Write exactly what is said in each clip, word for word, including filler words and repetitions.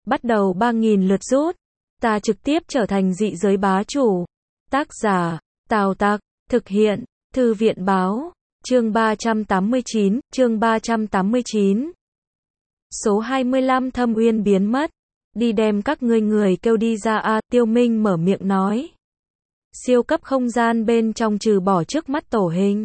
bắt đầu ba nghìn lượt rút. Ta trực tiếp trở thành dị giới bá chủ. Tác giả, Tào Tặc, thực hiện, Thư viện báo, chương ba trăm tám mươi chín, chương ba trăm tám mươi chín. Số hai mươi lăm Thâm Uyên biến mất. Đi đem các ngươi người kêu đi ra a, Tiêu Minh mở miệng nói. Siêu cấp không gian bên trong trừ bỏ trước mắt tổ hình.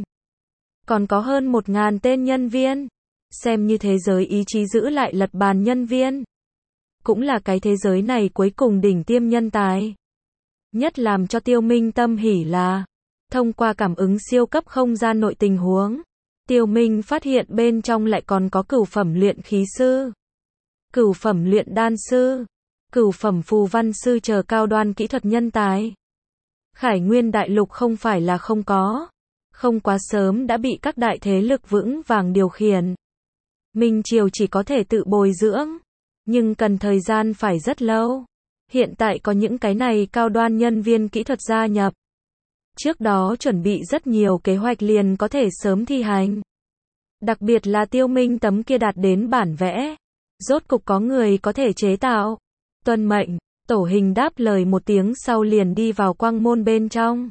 Còn có hơn một ngàn tên nhân viên. Xem như thế giới ý chí giữ lại lật bàn nhân viên. Cũng là cái thế giới này cuối cùng đỉnh tiêm nhân tài. Nhất làm cho Tiêu Minh tâm hỉ là, thông qua cảm ứng siêu cấp không gian nội tình huống, Tiêu Minh phát hiện bên trong lại còn có cửu phẩm luyện khí sư, cửu phẩm luyện đan sư, cửu phẩm phù văn sư chờ cao đoan kỹ thuật nhân tài. Khải Nguyên đại lục không phải là không có, không quá sớm đã bị các đại thế lực vững vàng điều khiển. Minh Triều chỉ có thể tự bồi dưỡng, nhưng cần thời gian phải rất lâu. Hiện tại có những cái này cao đoan nhân viên kỹ thuật gia nhập. Trước đó chuẩn bị rất nhiều kế hoạch liền có thể sớm thi hành. Đặc biệt là Tiêu Minh tấm kia đạt đến bản vẽ. Rốt cục có người có thể chế tạo. Tuân mệnh, tổ hình đáp lời một tiếng sau liền đi vào quang môn bên trong.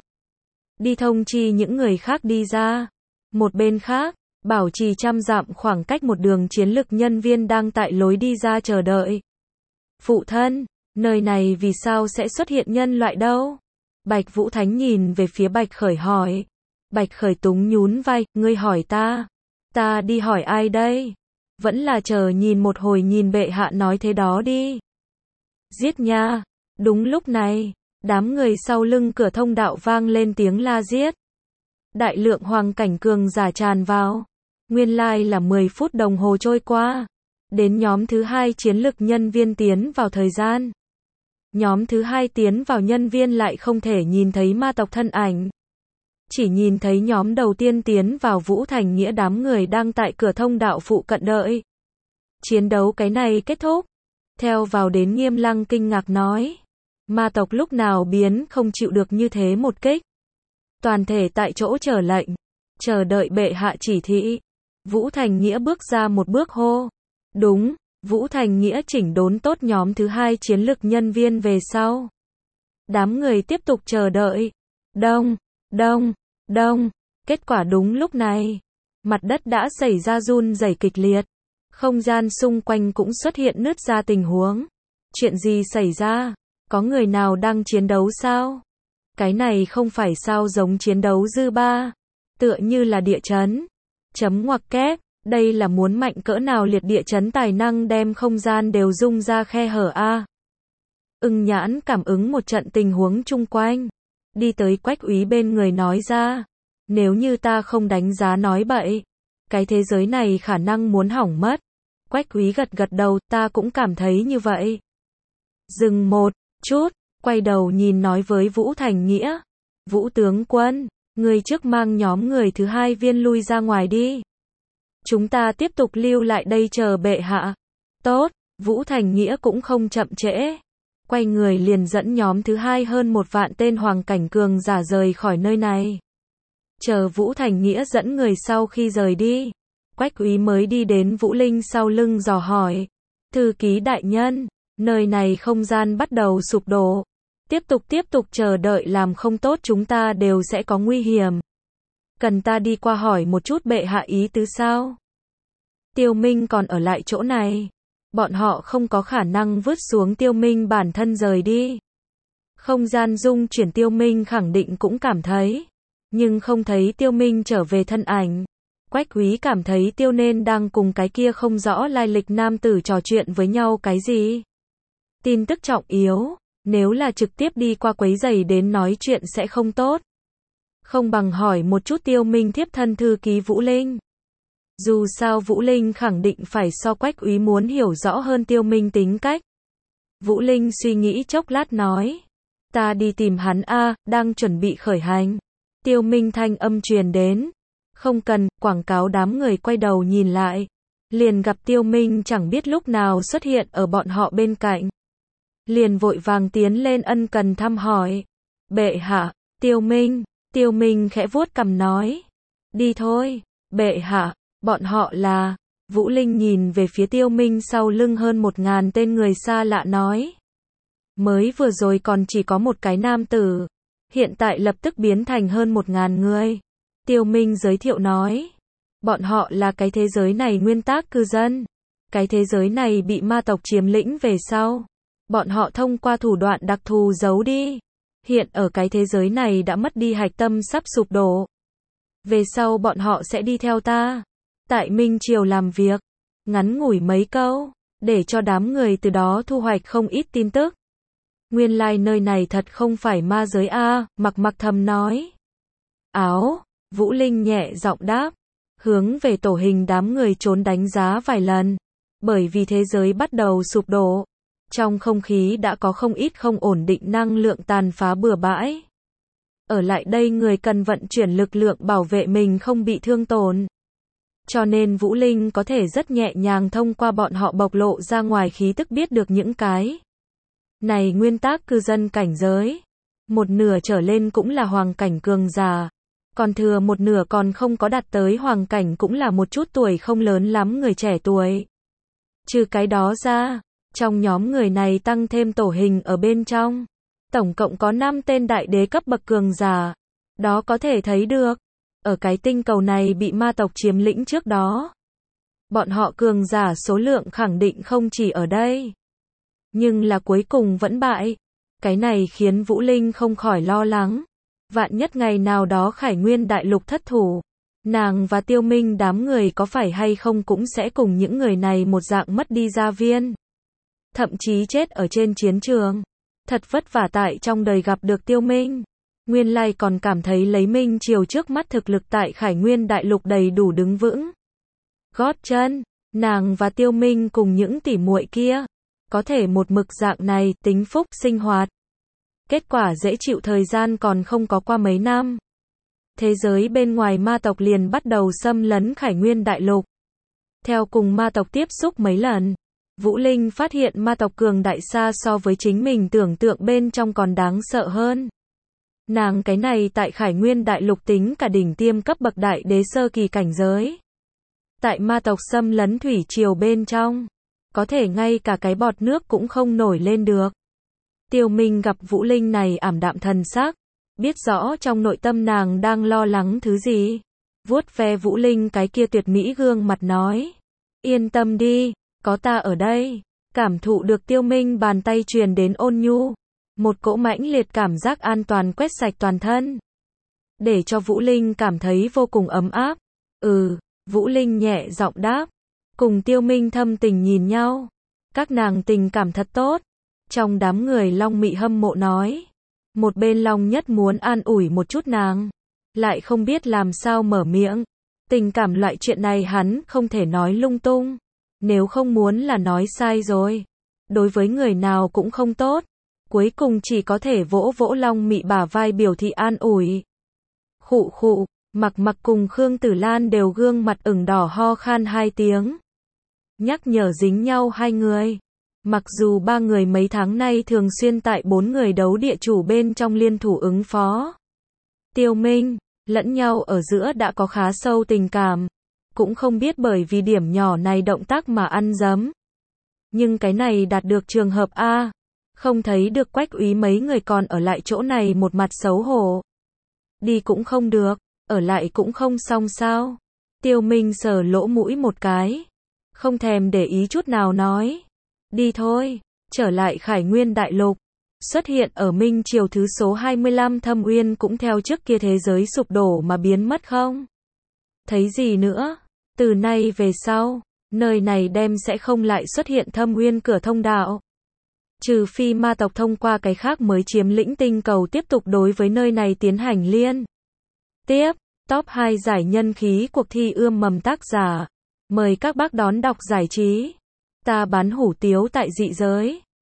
Đi thông chi những người khác đi ra. Một bên khác, bảo trì trăm dặm khoảng cách một đường chiến lực nhân viên đang tại lối đi ra chờ đợi. Phụ thân, nơi này vì sao sẽ xuất hiện nhân loại đâu? Bạch Vũ Thánh nhìn về phía Bạch Khởi hỏi. Bạch Khởi túng nhún vai, ngươi hỏi ta. Ta đi hỏi ai đây? Vẫn là chờ nhìn một hồi nhìn bệ hạ nói thế đó đi. Giết nha. Đúng lúc này, đám người sau lưng cửa thông đạo vang lên tiếng la giết. Đại lượng hoàng cảnh cường giả tràn vào. Nguyên lai là mười phút đồng hồ trôi qua. Đến nhóm thứ hai chiến lực nhân viên tiến vào thời gian. Nhóm thứ hai tiến vào nhân viên lại không thể nhìn thấy ma tộc thân ảnh. Chỉ nhìn thấy nhóm đầu tiên tiến vào Vũ Thành Nghĩa đám người đang tại cửa thông đạo phụ cận đợi. Chiến đấu cái này kết thúc. Theo vào đến Nghiêm Lăng kinh ngạc nói. Ma tộc lúc nào biến không chịu được như thế một kích. Toàn thể tại chỗ chờ lệnh. Chờ đợi bệ hạ chỉ thị. Vũ Thành Nghĩa bước ra một bước hô. Đúng. Vũ Thành Nghĩa chỉnh đốn tốt nhóm thứ hai chiến lực nhân viên về sau. Đám người tiếp tục chờ đợi. Đông, đông, đông. Kết quả đúng lúc này. Mặt đất đã xảy ra run rẩy kịch liệt. Không gian xung quanh cũng xuất hiện nứt ra tình huống. Chuyện gì xảy ra? Có người nào đang chiến đấu sao? Cái này không phải sao giống chiến đấu dư ba. Tựa như là địa chấn. Chấm ngoặc kép. Đây là muốn mạnh cỡ nào liệt địa chấn tài năng đem không gian đều rung ra khe hở a. Ưng Nhãn cảm ứng một trận tình huống chung quanh. Đi tới Quách Úy bên người nói ra. Nếu như ta không đánh giá nói bậy. Cái thế giới này khả năng muốn hỏng mất. Quách Úy gật gật đầu, ta cũng cảm thấy như vậy. Dừng một chút, quay đầu nhìn nói với Vũ Thành Nghĩa. Vũ tướng quân, người trước mang nhóm người thứ hai viên lui ra ngoài đi. Chúng ta tiếp tục lưu lại đây chờ bệ hạ. Tốt, Vũ Thành Nghĩa cũng không chậm trễ. Quay người liền dẫn nhóm thứ hai hơn một vạn tên hoàng cảnh cường giả rời khỏi nơi này. Chờ Vũ Thành Nghĩa dẫn người sau khi rời đi. Quách Úy mới đi đến Vũ Linh sau lưng dò hỏi. Thư ký đại nhân, nơi này không gian bắt đầu sụp đổ. Tiếp tục tiếp tục chờ đợi làm không tốt chúng ta đều sẽ có nguy hiểm. Cần ta đi qua hỏi một chút bệ hạ ý tứ sao? Tiêu Minh còn ở lại chỗ này. Bọn họ không có khả năng vứt xuống Tiêu Minh bản thân rời đi. Không gian dung chuyển Tiêu Minh khẳng định cũng cảm thấy. Nhưng không thấy Tiêu Minh trở về thân ảnh. Quách Úy cảm thấy Tiêu nên đang cùng cái kia không rõ lai lịch nam tử trò chuyện với nhau cái gì. Tin tức trọng yếu. Nếu là trực tiếp đi qua quấy rầy đến nói chuyện sẽ không tốt. Không bằng hỏi một chút Tiêu Minh thiếp thân thư ký Vũ Linh. Dù sao Vũ Linh khẳng định phải so Quách Úy muốn hiểu rõ hơn Tiêu Minh tính cách. Vũ Linh suy nghĩ chốc lát nói. Ta đi tìm hắn a, đang chuẩn bị khởi hành. Tiêu Minh thanh âm truyền đến. Không cần, quảng cáo đám người quay đầu nhìn lại. Liền gặp Tiêu Minh chẳng biết lúc nào xuất hiện ở bọn họ bên cạnh. Liền vội vàng tiến lên ân cần thăm hỏi. Bệ hạ, Tiêu Minh. Tiêu Minh khẽ vuốt cằm nói. Đi thôi, bệ hạ, bọn họ là, Vũ Linh nhìn về phía Tiêu Minh sau lưng hơn một ngàn tên người xa lạ nói. Mới vừa rồi còn chỉ có một cái nam tử, hiện tại lập tức biến thành hơn một ngàn người. Tiêu Minh giới thiệu nói. Bọn họ là cái thế giới này nguyên tắc cư dân. Cái thế giới này bị ma tộc chiếm lĩnh về sau. Bọn họ thông qua thủ đoạn đặc thù giấu đi. Hiện ở cái thế giới này đã mất đi hạch tâm sắp sụp đổ. Về sau bọn họ sẽ đi theo ta. Tại Minh Triều làm việc. Ngắn ngủi mấy câu. Để cho đám người từ đó thu hoạch không ít tin tức. Nguyên lai like nơi này thật không phải ma giới a, Mặc Mặc thầm nói. Áo, Vũ Linh nhẹ giọng đáp. Hướng về tổ hình đám người trốn đánh giá vài lần. Bởi vì thế giới bắt đầu sụp đổ. Trong không khí đã có không ít không ổn định năng lượng tàn phá bừa bãi. Ở lại đây người cần vận chuyển lực lượng bảo vệ mình không bị thương tổn. Cho nên Vũ Linh có thể rất nhẹ nhàng thông qua bọn họ bộc lộ ra ngoài khí tức biết được những cái này nguyên tắc cư dân cảnh giới. Một nửa trở lên cũng là hoàng cảnh cường giả. Còn thừa một nửa còn không có đạt tới hoàng cảnh cũng là một chút tuổi không lớn lắm người trẻ tuổi. Trừ cái đó ra, trong nhóm người này tăng thêm tổ hình ở bên trong. Tổng cộng có năm tên đại đế cấp bậc cường giả. Đó có thể thấy được. Ở cái tinh cầu này bị ma tộc chiếm lĩnh trước đó. Bọn họ cường giả số lượng khẳng định không chỉ ở đây. Nhưng là cuối cùng vẫn bại. Cái này khiến Vũ Linh không khỏi lo lắng. Vạn nhất ngày nào đó Khải Nguyên đại lục thất thủ. Nàng và Tiêu Minh đám người có phải hay không cũng sẽ cùng những người này một dạng mất đi gia viên. Thậm chí chết ở trên chiến trường. Thật vất vả tại trong đời gặp được Tiêu Minh. Nguyên lai còn cảm thấy lấy Minh Triều trước mắt thực lực tại Khải Nguyên đại lục đầy đủ đứng vững. Gót chân, nàng và Tiêu Minh cùng những tỉ muội kia. Có thể một mực dạng này tính phúc sinh hoạt. Kết quả dễ chịu thời gian còn không có qua mấy năm. Thế giới bên ngoài ma tộc liền bắt đầu xâm lấn Khải Nguyên đại lục. Theo cùng ma tộc tiếp xúc mấy lần, Vũ Linh phát hiện ma tộc cường đại xa so với chính mình tưởng tượng bên trong còn đáng sợ hơn. Nàng cái này tại Khải Nguyên đại lục tính cả đỉnh tiêm cấp bậc đại đế sơ kỳ cảnh giới. Tại ma tộc xâm lấn thủy triều bên trong, có thể ngay cả cái bọt nước cũng không nổi lên được. Tiêu Minh gặp Vũ Linh này ảm đạm thần sắc, biết rõ trong nội tâm nàng đang lo lắng thứ gì. Vuốt ve Vũ Linh cái kia tuyệt mỹ gương mặt nói. Yên tâm đi, có ta ở đây. Cảm thụ được Tiêu Minh bàn tay truyền đến ôn nhu. Một cỗ mãnh liệt cảm giác an toàn quét sạch toàn thân. Để cho Vũ Linh cảm thấy vô cùng ấm áp. Ừ, Vũ Linh nhẹ giọng đáp. Cùng Tiêu Minh thâm tình nhìn nhau. Các nàng tình cảm thật tốt. Trong đám người Long Mị hâm mộ nói. Một bên Long Nhất muốn an ủi một chút nàng. Lại không biết làm sao mở miệng. Tình cảm loại chuyện này hắn không thể nói lung tung. Nếu không muốn là nói sai rồi. Đối với người nào cũng không tốt. Cuối cùng chỉ có thể vỗ vỗ Long Mị bả vai biểu thị an ủi. Khụ khụ, Mặc Mặc cùng Khương Tử Lan đều gương mặt ửng đỏ ho khan hai tiếng. Nhắc nhở dính nhau hai người. Mặc dù ba người mấy tháng nay thường xuyên tại bốn người đấu địa chủ bên trong liên thủ ứng phó. Tiêu Minh, lẫn nhau ở giữa đã có khá sâu tình cảm. Cũng không biết bởi vì điểm nhỏ này động tác mà ăn dấm. Nhưng cái này đạt được trường hợp A. Không thấy được Quách úy mấy người còn ở lại chỗ này một mặt xấu hổ. Đi cũng không được, ở lại cũng không xong sao. Tiêu Minh sờ lỗ mũi một cái. Không thèm để ý chút nào nói. Đi thôi, trở lại Khải Nguyên đại lục. Xuất hiện ở Minh Triều thứ số hai mươi lăm Thâm Uyên cũng theo trước kia thế giới sụp đổ mà biến mất không? Thấy gì nữa? Từ nay về sau, nơi này đem sẽ không lại xuất hiện Thâm Uyên cửa thông đạo. Trừ phi ma tộc thông qua cái khác mới chiếm lĩnh tinh cầu tiếp tục đối với nơi này tiến hành liên. Tiếp, top hai giải nhân khí cuộc thi ươm mầm tác giả. Mời các bác đón đọc giải trí. Ta bán hủ tiếu tại dị giới.